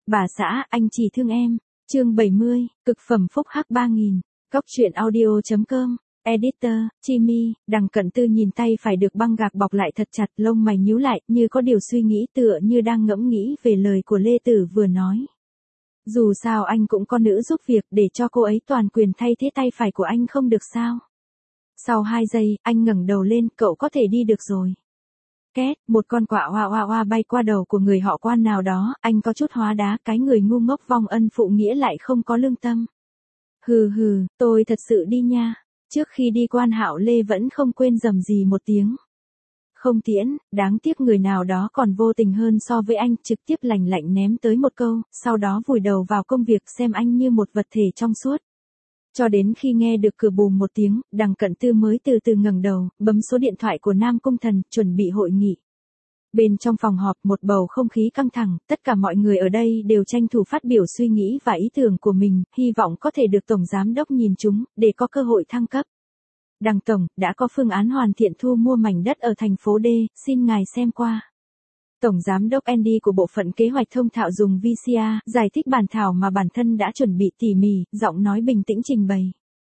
Bà xã, anh chỉ thương em. Chương 70, cực phẩm phúc hắc 3000. Góc truyện audio.com. Editor, Chimi, Đằng Cận Tư nhìn tay phải được băng gạc bọc lại thật chặt, lông mày nhíu lại, như có điều suy nghĩ, tựa như đang ngẫm nghĩ về lời của Lê Tử vừa nói. Dù sao anh cũng có nữ giúp việc, để cho cô ấy toàn quyền thay thế tay phải của anh không được sao? Sau 2 giây, anh ngẩng đầu lên, cậu có thể đi được rồi. Két, một con quạ hoa hoa bay qua đầu của người họ Quan nào đó, anh có chút hóa đá, cái người ngu ngốc vong ân phụ nghĩa lại không có lương tâm. Hừ, tôi thật sự đi nha. Trước khi đi Quan Hạo Lê vẫn không quên rầm rì một tiếng. Không tiễn, đáng tiếc người nào đó còn vô tình hơn so với anh, trực tiếp lạnh lạnh ném tới một câu, sau đó vùi đầu vào công việc, xem anh như một vật thể trong suốt. Cho đến khi nghe được cửa bùm một tiếng, Đằng Cận Tư mới từ từ ngẩng đầu, bấm số điện thoại của Nam Cung Thần, chuẩn bị hội nghị. Bên trong phòng họp, một bầu không khí căng thẳng, tất cả mọi người ở đây đều tranh thủ phát biểu suy nghĩ và ý tưởng của mình, hy vọng có thể được Tổng Giám Đốc nhìn chúng, để có cơ hội thăng cấp. Đằng Tổng, đã có phương án hoàn thiện thu mua mảnh đất ở thành phố D, xin ngài xem qua. Tổng Giám Đốc Andy của bộ phận kế hoạch thông thạo dùng VCR, giải thích bản thảo mà bản thân đã chuẩn bị tỉ mỉ, giọng nói bình tĩnh trình bày.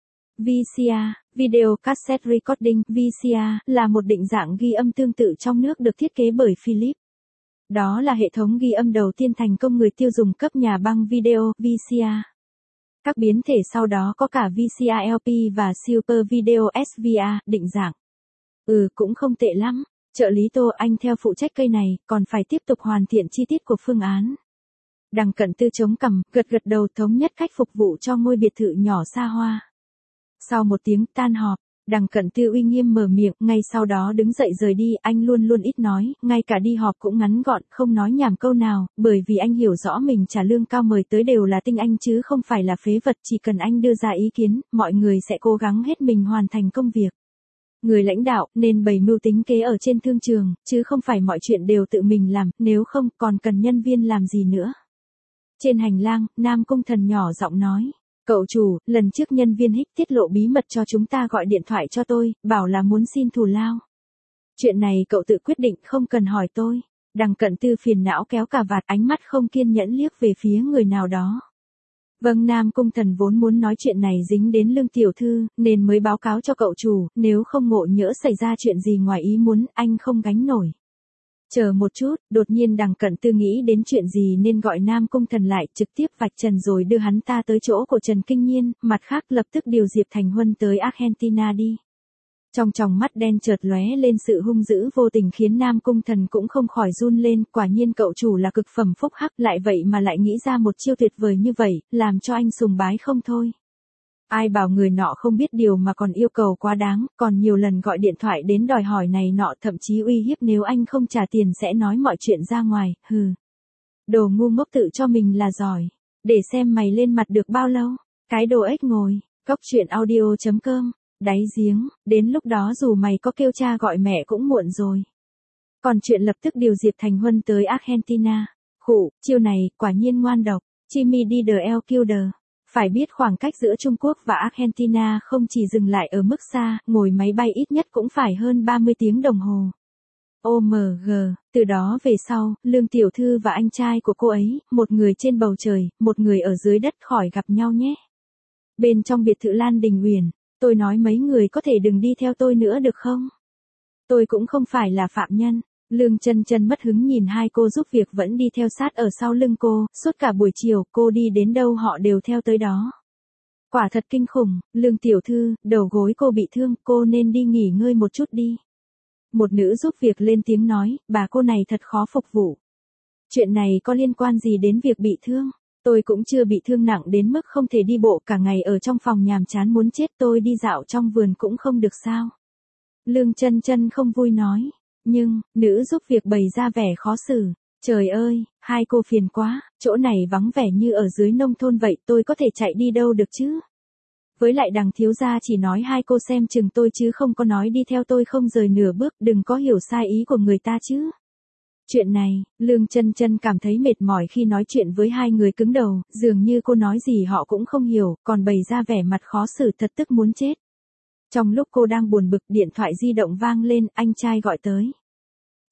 VCR, Video Cassette Recording, VCR, là một định dạng ghi âm tương tự trong nước được thiết kế bởi Philips. Đó là hệ thống ghi âm đầu tiên thành công người tiêu dùng cấp nhà băng video, VCR. Các biến thể sau đó có cả VCR LP và Super Video SVR, định dạng. Cũng không tệ lắm. Trợ lý Tô, anh theo phụ trách cây này, còn phải tiếp tục hoàn thiện chi tiết của phương án. Đằng Cận Tư chống cằm, gật đầu, thống nhất cách phục vụ cho ngôi biệt thự nhỏ xa hoa. Sau một tiếng tan họp, Đằng Cận Tư uy nghiêm mở miệng, ngay sau đó đứng dậy rời đi. Anh luôn luôn ít nói, ngay cả đi họp cũng ngắn gọn, không nói nhảm câu nào, bởi vì anh hiểu rõ mình trả lương cao mời tới đều là tinh anh chứ không phải là phế vật. Chỉ cần anh đưa ra ý kiến, mọi người sẽ cố gắng hết mình hoàn thành công việc. Người lãnh đạo nên bày mưu tính kế ở trên thương trường, chứ không phải mọi chuyện đều tự mình làm, nếu không còn cần nhân viên làm gì nữa. Trên hành lang, Nam Cung Thần nhỏ giọng nói. Cậu chủ, lần trước nhân viên Hích tiết lộ bí mật cho chúng ta gọi điện thoại cho tôi, bảo là muốn xin thù lao. Chuyện này cậu tự quyết định, không cần hỏi tôi. Đằng Cận Tư phiền não kéo cà vạt, ánh mắt không kiên nhẫn liếc về phía người nào đó. Vâng, Nam Cung Thần vốn muốn nói chuyện này dính đến Lương tiểu thư, nên mới báo cáo cho cậu chủ, nếu không ngộ nhỡ xảy ra chuyện gì ngoài ý muốn, anh không gánh nổi. Chờ một chút, đột nhiên Đằng Cận Tư nghĩ đến chuyện gì nên gọi Nam Cung Thần lại, trực tiếp vạch trần rồi đưa hắn ta tới chỗ của Trần Kinh Nhiên, mặt khác lập tức điều Diệp Thành Huân tới Argentina đi. Trong tròng mắt đen chợt lóe lên sự hung dữ vô tình khiến Nam Cung Thần cũng không khỏi run lên, quả nhiên cậu chủ là cực phẩm phúc hắc, lại vậy mà lại nghĩ ra một chiêu tuyệt vời như vậy, làm cho anh sùng bái không thôi. Ai bảo người nọ không biết điều mà còn yêu cầu quá đáng, còn nhiều lần gọi điện thoại đến đòi hỏi này nọ, thậm chí uy hiếp nếu anh không trả tiền sẽ nói mọi chuyện ra ngoài, Đồ ngu ngốc tự cho mình là giỏi, để xem mày lên mặt được bao lâu, cái đồ ếch ngồi. Góc truyện audio.com. Đáy giếng, đến lúc đó dù mày có kêu cha gọi mẹ cũng muộn rồi. Còn chuyện lập tức điều Diệp Thành Huân tới Argentina. Chiêu này, quả nhiên ngoan độc. Chimi đi the El Killer. Phải biết khoảng cách giữa Trung Quốc và Argentina không chỉ dừng lại ở mức xa, ngồi máy bay ít nhất cũng phải hơn 30 tiếng đồng hồ. OMG, từ đó về sau, Lương tiểu thư và anh trai của cô ấy, một người trên bầu trời, một người ở dưới đất, khỏi gặp nhau nhé. Bên trong biệt thự Lan Đình Uyển. Tôi nói mấy người có thể đừng đi theo tôi nữa được không? Tôi cũng không phải là phạm nhân. Lương Chân Chân mất hứng nhìn hai cô giúp việc vẫn đi theo sát ở sau lưng cô, suốt cả buổi chiều, cô đi đến đâu họ đều theo tới đó. Quả thật kinh khủng, Lương tiểu thư, đầu gối cô bị thương, cô nên đi nghỉ ngơi một chút đi. Một nữ giúp việc lên tiếng nói, bà cô này thật khó phục vụ. Chuyện này có liên quan gì đến việc bị thương? Tôi cũng chưa bị thương nặng đến mức không thể đi bộ, cả ngày ở trong phòng nhàm chán muốn chết, tôi đi dạo trong vườn cũng không được sao? Lương Chân Chân không vui nói. Nhưng, nữ giúp việc bày ra vẻ khó xử. Trời ơi, hai cô phiền quá, chỗ này vắng vẻ như ở dưới nông thôn vậy, tôi có thể chạy đi đâu được chứ? Với lại Đằng thiếu gia chỉ nói hai cô xem chừng tôi chứ không có nói đi theo tôi không rời nửa bước, đừng có hiểu sai ý của người ta chứ. Chuyện này, Lương Chân Chân cảm thấy mệt mỏi khi nói chuyện với hai người cứng đầu, dường như cô nói gì họ cũng không hiểu, còn bày ra vẻ mặt khó xử thật tức muốn chết. Trong lúc cô đang buồn bực, điện thoại di động vang lên, anh trai gọi tới.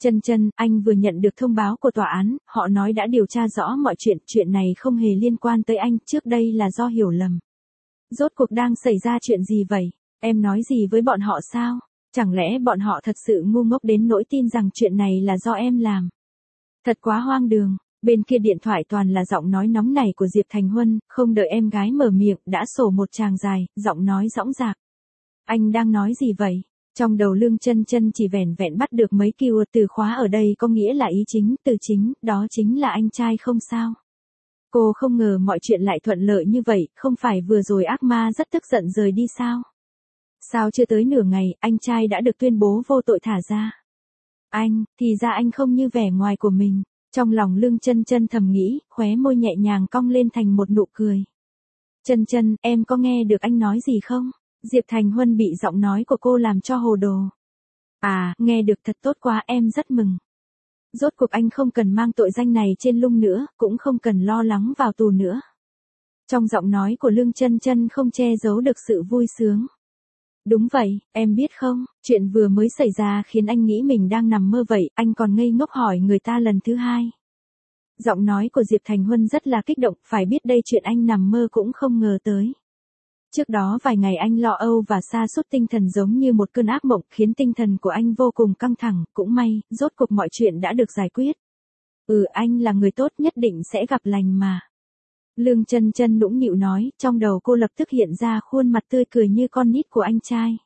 Chân Chân, anh vừa nhận được thông báo của tòa án, họ nói đã điều tra rõ mọi chuyện, chuyện này không hề liên quan tới anh, trước đây là do hiểu lầm. Rốt cuộc đang xảy ra chuyện gì vậy? Em nói gì với bọn họ sao? Chẳng lẽ bọn họ thật sự ngu ngốc đến nỗi tin rằng chuyện này là do em làm? Thật quá hoang đường. Bên kia điện thoại toàn là giọng nói nóng nảy của Diệp Thành Huân, không đợi em gái mở miệng, đã sổ một tràng dài, giọng nói dõng dạc. Anh đang nói gì vậy? Trong đầu Lương Chân Chân chỉ vẻn vẹn bắt được mấy keyword từ khóa ở đây có nghĩa là ý chính, từ chính, đó chính là anh trai không sao. Cô không ngờ mọi chuyện lại thuận lợi như vậy, không phải vừa rồi ác ma rất tức giận rời đi sao? Sao chưa tới nửa ngày, anh trai đã được tuyên bố vô tội thả ra? Anh, thì ra anh không như vẻ ngoài của mình. Trong lòng Lương Chân Chân thầm nghĩ, khóe môi nhẹ nhàng cong lên thành một nụ cười. Chân Chân, em có nghe được anh nói gì không? Diệp Thành Huân bị giọng nói của cô làm cho hồ đồ. À, nghe được thật tốt quá, em rất mừng. Rốt cuộc anh không cần mang tội danh này trên lưng nữa, cũng không cần lo lắng vào tù nữa. Trong giọng nói của Lương Chân Chân không che giấu được sự vui sướng. Đúng vậy, em biết không, chuyện vừa mới xảy ra khiến anh nghĩ mình đang nằm mơ vậy, anh còn ngây ngốc hỏi người ta lần thứ hai. Giọng nói của Diệp Thành Huân rất là kích động, phải biết đây chuyện anh nằm mơ cũng không ngờ tới. Trước đó vài ngày anh lo âu và sa sút tinh thần giống như một cơn ác mộng, khiến tinh thần của anh vô cùng căng thẳng, cũng may, rốt cuộc mọi chuyện đã được giải quyết. Anh là người tốt, nhất định sẽ gặp lành mà. Lương Chân Chân nũng nịu nói, trong đầu cô lập tức hiện ra khuôn mặt tươi cười như con nít của anh trai.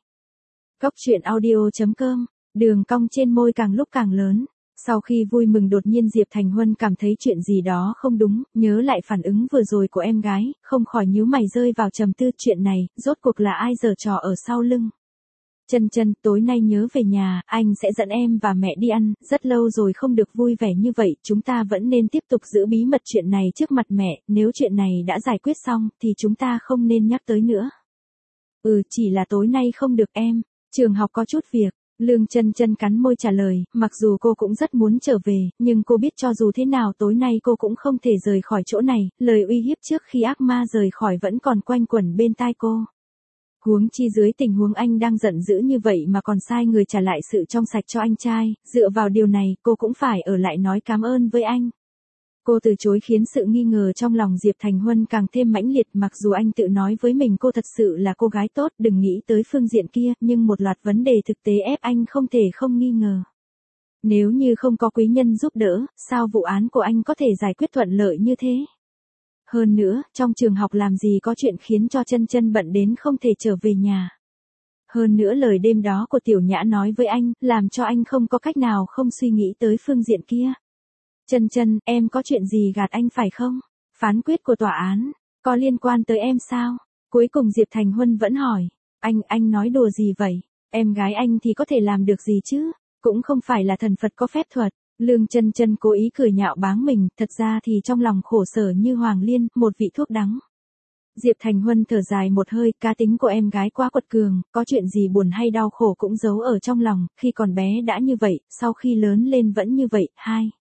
Coctruyện.audio.com, đường cong trên môi càng lúc càng lớn. Sau khi vui mừng đột nhiên Diệp Thành Huân cảm thấy chuyện gì đó không đúng, nhớ lại phản ứng vừa rồi của em gái, không khỏi nhíu mày rơi vào trầm tư, chuyện này, rốt cuộc là ai giở trò ở sau lưng. Chân Chân, tối nay nhớ về nhà, anh sẽ dẫn em và mẹ đi ăn, rất lâu rồi không được vui vẻ như vậy, chúng ta vẫn nên tiếp tục giữ bí mật chuyện này trước mặt mẹ, nếu chuyện này đã giải quyết xong, thì chúng ta không nên nhắc tới nữa. Chỉ là tối nay không được em, trường học có chút việc. Lương Chân Chân cắn môi trả lời, mặc dù cô cũng rất muốn trở về, nhưng cô biết cho dù thế nào tối nay cô cũng không thể rời khỏi chỗ này, lời uy hiếp trước khi ác ma rời khỏi vẫn còn quanh quẩn bên tai cô. Huống chi dưới tình huống anh đang giận dữ như vậy mà còn sai người trả lại sự trong sạch cho anh trai, dựa vào điều này cô cũng phải ở lại nói cảm ơn với anh. Cô từ chối khiến sự nghi ngờ trong lòng Diệp Thành Huân càng thêm mãnh liệt, mặc dù anh tự nói với mình cô thật sự là cô gái tốt, đừng nghĩ tới phương diện kia, nhưng một loạt vấn đề thực tế ép anh không thể không nghi ngờ. Nếu như không có quý nhân giúp đỡ, sao vụ án của anh có thể giải quyết thuận lợi như thế? Hơn nữa, trong trường học làm gì có chuyện khiến cho Chân Chân bận đến không thể trở về nhà. Hơn nữa lời đêm đó của Tiểu Nhã nói với anh, làm cho anh không có cách nào không suy nghĩ tới phương diện kia. Chân Chân, em có chuyện gì gạt anh phải không? Phán quyết của tòa án, có liên quan tới em sao? Cuối cùng Diệp Thành Huân vẫn hỏi. Anh nói đùa gì vậy? Em gái anh thì có thể làm được gì chứ? Cũng không phải là thần Phật có phép thuật. Lương Chân Chân cố ý cười nhạo báng mình, thật ra thì trong lòng khổ sở như hoàng liên, một vị thuốc đắng. Diệp Thành Huân thở dài một hơi, cá tính của em gái quá quật cường, có chuyện gì buồn hay đau khổ cũng giấu ở trong lòng, khi còn bé đã như vậy, sau khi lớn lên vẫn như vậy.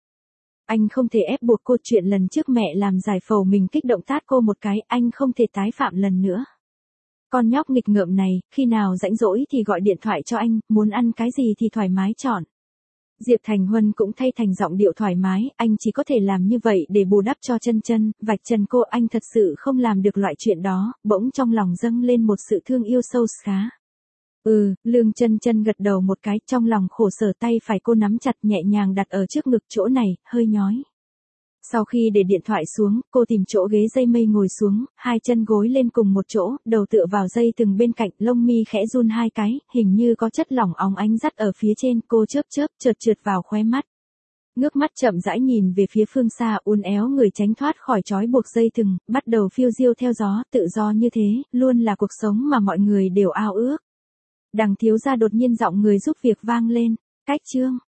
Anh không thể ép buộc cô, chuyện lần trước mẹ làm giải phẫu mình kích động tát cô một cái, anh không thể tái phạm lần nữa. Con nhóc nghịch ngợm này, khi nào rảnh rỗi thì gọi điện thoại cho anh, muốn ăn cái gì thì thoải mái chọn. Diệp Thành Huân cũng thay thành giọng điệu thoải mái, anh chỉ có thể làm như vậy để bù đắp cho Chân Chân, vạch trần cô, anh thật sự không làm được loại chuyện đó, bỗng trong lòng dâng lên một sự thương yêu sâu xa. Lương Chân Chân gật đầu một cái, trong lòng khổ sở, tay phải cô nắm chặt nhẹ nhàng đặt ở trước ngực, chỗ này, hơi nhói. Sau khi để điện thoại xuống, cô tìm chỗ ghế dây mây ngồi xuống, hai chân gối lên cùng một chỗ, đầu tựa vào dây từng bên cạnh, lông mi khẽ run hai cái, hình như có chất lỏng óng ánh dắt ở phía trên, cô chớp trượt vào khóe mắt. Ngước mắt chậm rãi nhìn về phía phương xa, uốn éo người tránh thoát khỏi trói buộc dây thừng, bắt đầu phiêu diêu theo gió, tự do như thế, luôn là cuộc sống mà mọi người đều ao ước. Đằng thiếu gia đột nhiên giọng người giúp việc vang lên, cách chương.